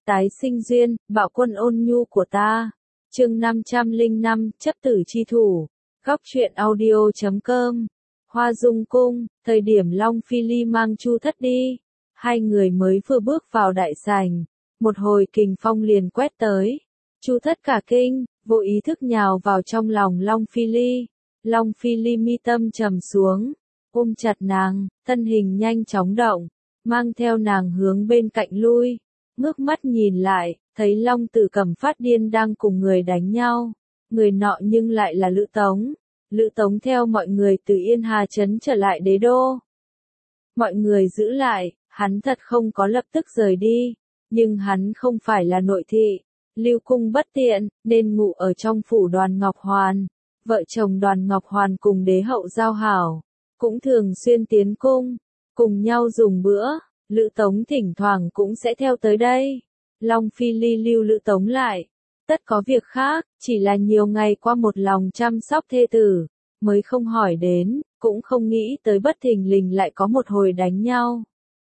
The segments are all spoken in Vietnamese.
tái sinh duyên, bạo quân ôn nhu của ta. Chương 505, chấp tử chi thủ. Góc truyện audio.com. Hoa Dung cung, thời điểm Long Phi Ly mang Chu Thất đi, hai người mới vừa bước vào đại sảnh, một hồi kình phong liền quét tới. Chu Thất cả kinh, vô ý thức nhào vào trong lòng Long Phi Ly. Long Phi Ly mi tâm trầm xuống, ôm chặt nàng, thân hình nhanh chóng động, mang theo nàng hướng bên cạnh lui. Ngước mắt nhìn lại, thấy Long Tử Cẩm phát điên đang cùng người đánh nhau. Người nọ nhưng lại là Lữ Tống. Lữ Tống theo mọi người từ Yên Hà Trấn trở lại đế đô. Mọi người giữ lại, hắn thật không có lập tức rời đi, nhưng hắn không phải là nội thị. Lưu cung bất tiện, nên ngủ ở trong phủ Đoàn Ngọc Hoàn. Vợ chồng Đoàn Ngọc Hoàn cùng đế hậu giao hảo, cũng thường xuyên tiến cung, cùng nhau dùng bữa. Lữ Tống thỉnh thoảng cũng sẽ theo tới đây. Long Phi Ly lưu Lữ Tống lại. Tất có việc khác, chỉ là nhiều ngày qua một lòng chăm sóc thê tử, mới không hỏi đến, cũng không nghĩ tới bất thình lình lại có một hồi đánh nhau.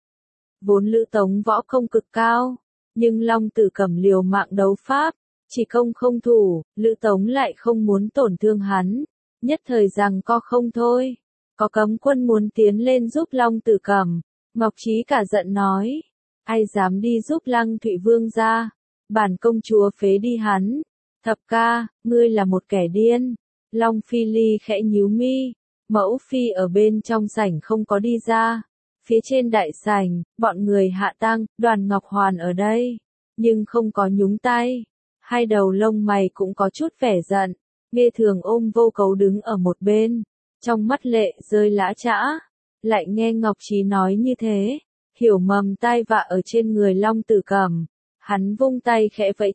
Vốn Lữ Tống võ công cực cao, nhưng Long Tử Cẩm liều mạng đấu pháp, chỉ công không thủ, Lữ Tống lại không muốn tổn thương hắn, nhất thời rằng co không thôi. Có cấm quân muốn tiến lên giúp Long Tử Cẩm, Ngọc Trí cả giận nói, ai dám đi giúp Lăng Thụy Vương ra, bản công chúa phế đi hắn. Thập ca, ngươi là một kẻ điên. Long Phi Ly khẽ nhíu mi, mẫu phi ở bên trong sảnh không có đi ra. Phía trên đại sảnh, bọn người hạ tang, Đoàn Ngọc Hoàn ở đây, nhưng không có nhúng tay. Hai đầu lông mày cũng có chút vẻ giận. Nghe Thường ôm Vô Cấu đứng ở một bên, trong mắt lệ rơi lã chã. Lại nghe Ngọc Trí nói như thế, hiểu mầm tai vạ ở trên người Long Tử Cẩm. Hắn vung tay khẽ vẫy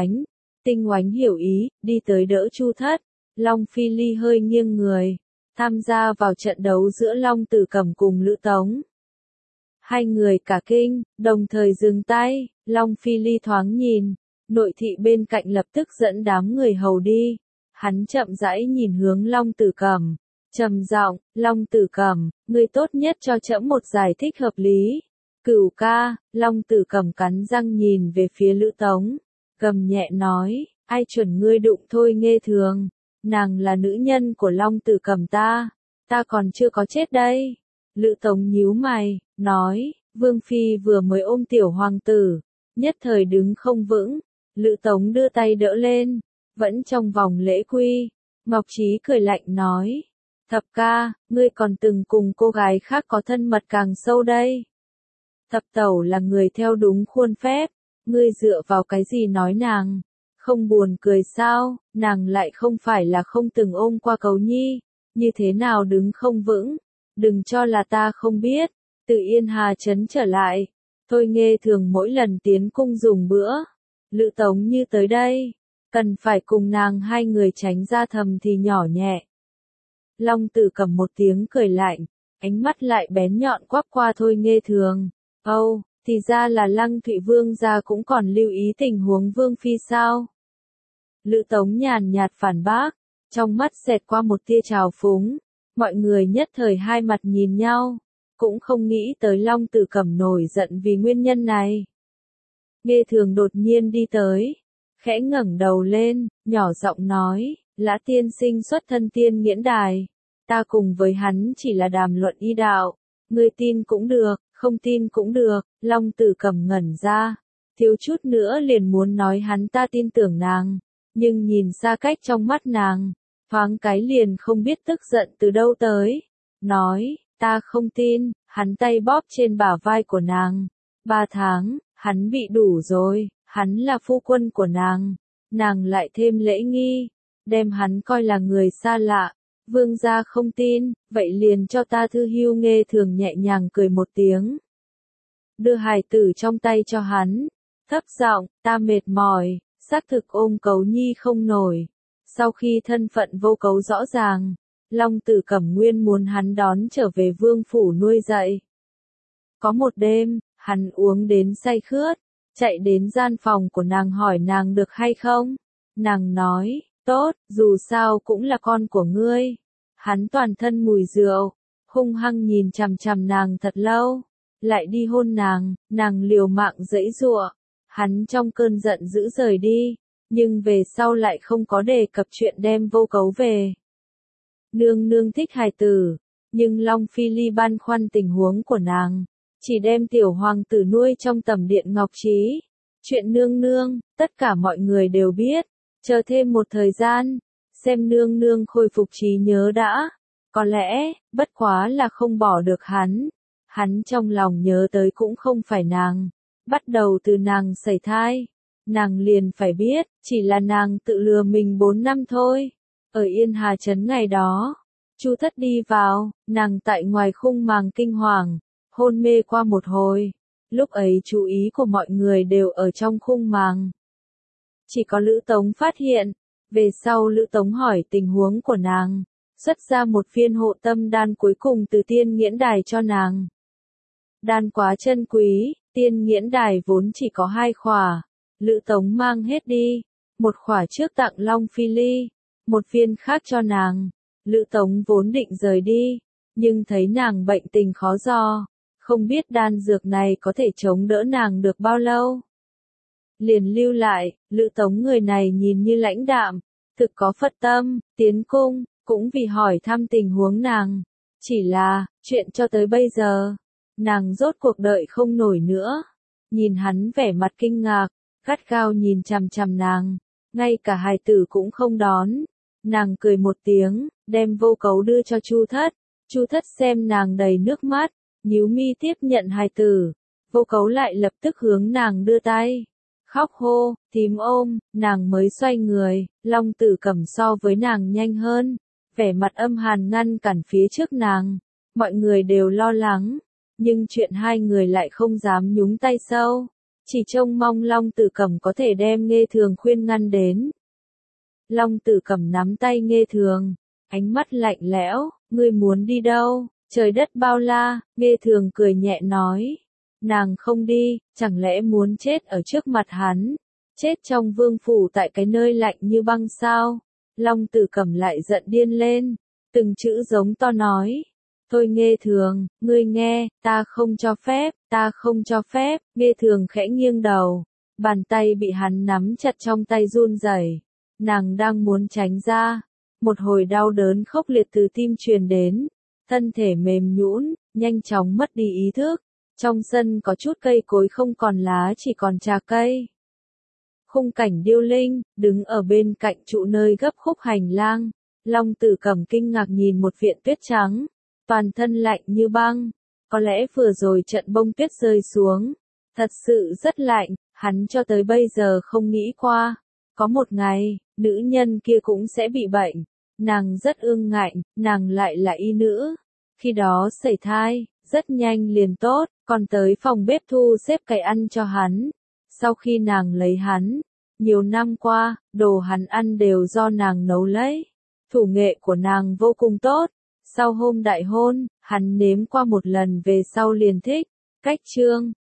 Tinh Oánh hiểu ý, đi tới đỡ Chu Thất. Long Phi Ly hơi nghiêng người, tham gia vào trận đấu giữa Long Tử Cẩm cùng Lữ Tống. Hai người cả kinh, đồng thời dừng tay. Long Phi Ly thoáng nhìn, nội thị bên cạnh lập tức dẫn đám người hầu đi. Hắn chậm rãi nhìn hướng Long Tử Cẩm, trầm giọng, Long Tử Cẩm, ngươi tốt nhất cho trẫm một giải thích hợp lý. Cửu ca. Long Tử Cẩm cắn răng nhìn về phía Lữ Tống, gầm nhẹ nói, ai chuẩn ngươi đụng thôi Nghe Thường, nàng là nữ nhân của Long Tử Cẩm ta còn chưa có chết đây. Lữ Tống nhíu mày, nói, Vương Phi vừa mới ôm tiểu hoàng tử, nhất thời đứng không vững. Lữ Tống đưa tay đỡ lên, vẫn trong vòng lễ quy. Ngọc Trí cười lạnh nói, thập ca, ngươi còn từng cùng cô gái khác có thân mật càng sâu đây. Thập tẩu là người theo đúng khuôn phép, ngươi dựa vào cái gì nói nàng, không buồn cười sao, nàng lại không phải là không từng ôm qua Cấu Nhi, như thế nào đứng không vững, đừng cho là ta không biết. Từ Yên Hà Trấn trở lại, Thôi Nghe Thường mỗi lần tiến cung dùng bữa, Lữ Tống như tới đây, cần phải cùng nàng hai người tránh ra thầm thì nhỏ nhẹ. Long Tử Cẩm một tiếng cười lạnh, ánh mắt lại bén nhọn quắc qua Thôi Nghe Thường. Âu, thì ra là Lăng Thụy Vương gia cũng còn lưu ý tình huống Vương Phi sao? Lữ Tống nhàn nhạt phản bác, trong mắt xẹt qua một tia trào phúng. Mọi người nhất thời hai mặt nhìn nhau, cũng không nghĩ tới Long Tử Cẩm nổi giận vì nguyên nhân này. Nghe Thường đột nhiên đi tới, khẽ ngẩng đầu lên, nhỏ giọng nói, Lã tiên sinh xuất thân Tiên Nghiễn Đài, ta cùng với hắn chỉ là đàm luận y đạo, ngươi tin cũng được, không tin cũng được. Long Tử Cẩm ngẩn ra, thiếu chút nữa liền muốn nói hắn ta tin tưởng nàng, nhưng nhìn xa cách trong mắt nàng, thoáng cái liền không biết tức giận từ đâu tới. Nói, ta không tin. Hắn tay bóp trên bả vai của nàng. 3 tháng, hắn bị đủ rồi, hắn là phu quân của nàng lại thêm lễ nghi, đem hắn coi là người xa lạ. Vương gia không tin, vậy liền cho ta thư hưu. Nghe Thường nhẹ nhàng cười một tiếng, đưa hài tử trong tay cho hắn, thấp giọng, ta mệt mỏi, xác thực ôm Cấu Nhi không nổi. Sau khi thân phận Vô Cấu rõ ràng, Long Tử Cẩm nguyên muốn hắn đón trở về vương phủ nuôi dạy. Có một đêm, hắn uống đến say khướt, chạy đến gian phòng của nàng hỏi nàng được hay không. Nàng nói, tốt, dù sao cũng là con của ngươi. Hắn toàn thân mùi rượu, hung hăng nhìn chằm chằm nàng thật lâu, lại đi hôn nàng liều mạng giãy giụa. Hắn trong cơn giận dữ rời đi, nhưng về sau lại không có đề cập chuyện đem Vô Cấu về. Nương nương thích hài tử, nhưng Long Phi Ly băn khoăn tình huống của nàng, chỉ đem tiểu hoàng tử nuôi trong tẩm điện ngọc trí. Chuyện nương nương, tất cả mọi người đều biết, chờ thêm một thời gian, xem nương nương khôi phục trí nhớ đã. Có lẽ, bất quá là không bỏ được hắn trong lòng nhớ tới cũng không phải nàng. Bắt đầu từ nàng sẩy thai, nàng liền phải biết, chỉ là nàng tự lừa mình 4 năm thôi. Ở Yên Hà Trấn ngày đó, Chu Thất đi vào, nàng tại ngoài khung màng kinh hoàng, hôn mê qua một hồi. Lúc ấy chú ý của mọi người đều ở trong khung màng. Chỉ có Lữ Tống phát hiện, về sau Lữ Tống hỏi tình huống của nàng, xuất ra một viên hộ tâm đan cuối cùng từ Tiên Nghiễn Đài cho nàng. Đan quá chân quý, Tiên Nghiễn Đài vốn chỉ có 2 khỏa, Lữ Tống mang hết đi, một khỏa trước tặng Long Phi Ly, một viên khác cho nàng. Lữ Tống vốn định rời đi, nhưng thấy nàng bệnh tình khó dò, không biết đan dược này có thể chống đỡ nàng được bao lâu. Liền lưu lại, Lữ Tống người này nhìn như lãnh đạm, thực có Phật tâm, tiến cung, cũng vì hỏi thăm tình huống nàng. Chỉ là, chuyện cho tới bây giờ, nàng rốt cuộc đợi không nổi nữa. Nhìn hắn vẻ mặt kinh ngạc, gắt gao nhìn chằm chằm nàng, ngay cả hài tử cũng không đón. Nàng cười một tiếng, đem Vô Cấu đưa cho Chu Thất. Chu Thất xem nàng đầy nước mắt, nhíu mi tiếp nhận hài tử. Vô Cấu lại lập tức hướng nàng đưa tay, khóc hô, thím ôm, nàng mới xoay người. Long Tử Cẩm so với nàng nhanh hơn, vẻ mặt âm hàn ngăn cản phía trước nàng. Mọi người đều lo lắng, nhưng chuyện hai người lại không dám nhúng tay sâu, chỉ trông mong Long Tử Cẩm có thể đem Nghê Thường khuyên ngăn đến. Long Tử Cẩm nắm tay Nghê Thường, ánh mắt lạnh lẽo, ngươi muốn đi đâu, trời đất bao la. Nghê Thường cười nhẹ nói, nàng không đi, chẳng lẽ muốn chết ở trước mặt hắn, chết trong vương phủ tại cái nơi lạnh như băng sao? Long Tử Cẩm lại giận điên lên, từng chữ giống to nói, thôi Nghê Thường, ngươi nghe, ta không cho phép, ta không cho phép. Nghê Thường khẽ nghiêng đầu, bàn tay bị hắn nắm chặt trong tay run rẩy. Nàng đang muốn tránh ra, một hồi đau đớn khốc liệt từ tim truyền đến, thân thể mềm nhũn, nhanh chóng mất đi ý thức. Trong sân có chút cây cối không còn lá, chỉ còn trà cây. Khung cảnh điêu linh, đứng ở bên cạnh trụ nơi gấp khúc hành lang. Long Tử Cẩm kinh ngạc nhìn một viện tuyết trắng, toàn thân lạnh như băng. Có lẽ vừa rồi trận bông tuyết rơi xuống, thật sự rất lạnh, hắn cho tới bây giờ không nghĩ qua. Có một ngày, nữ nhân kia cũng sẽ bị bệnh. Nàng rất ương ngạnh, nàng lại là y nữ. Khi đó sẩy thai, rất nhanh liền tốt, còn tới phòng bếp thu xếp cái ăn cho hắn. Sau khi nàng lấy hắn, nhiều năm qua, đồ hắn ăn đều do nàng nấu lấy. Thủ nghệ của nàng vô cùng tốt. Sau hôm đại hôn, hắn nếm qua một lần về sau liền thích. Cách chương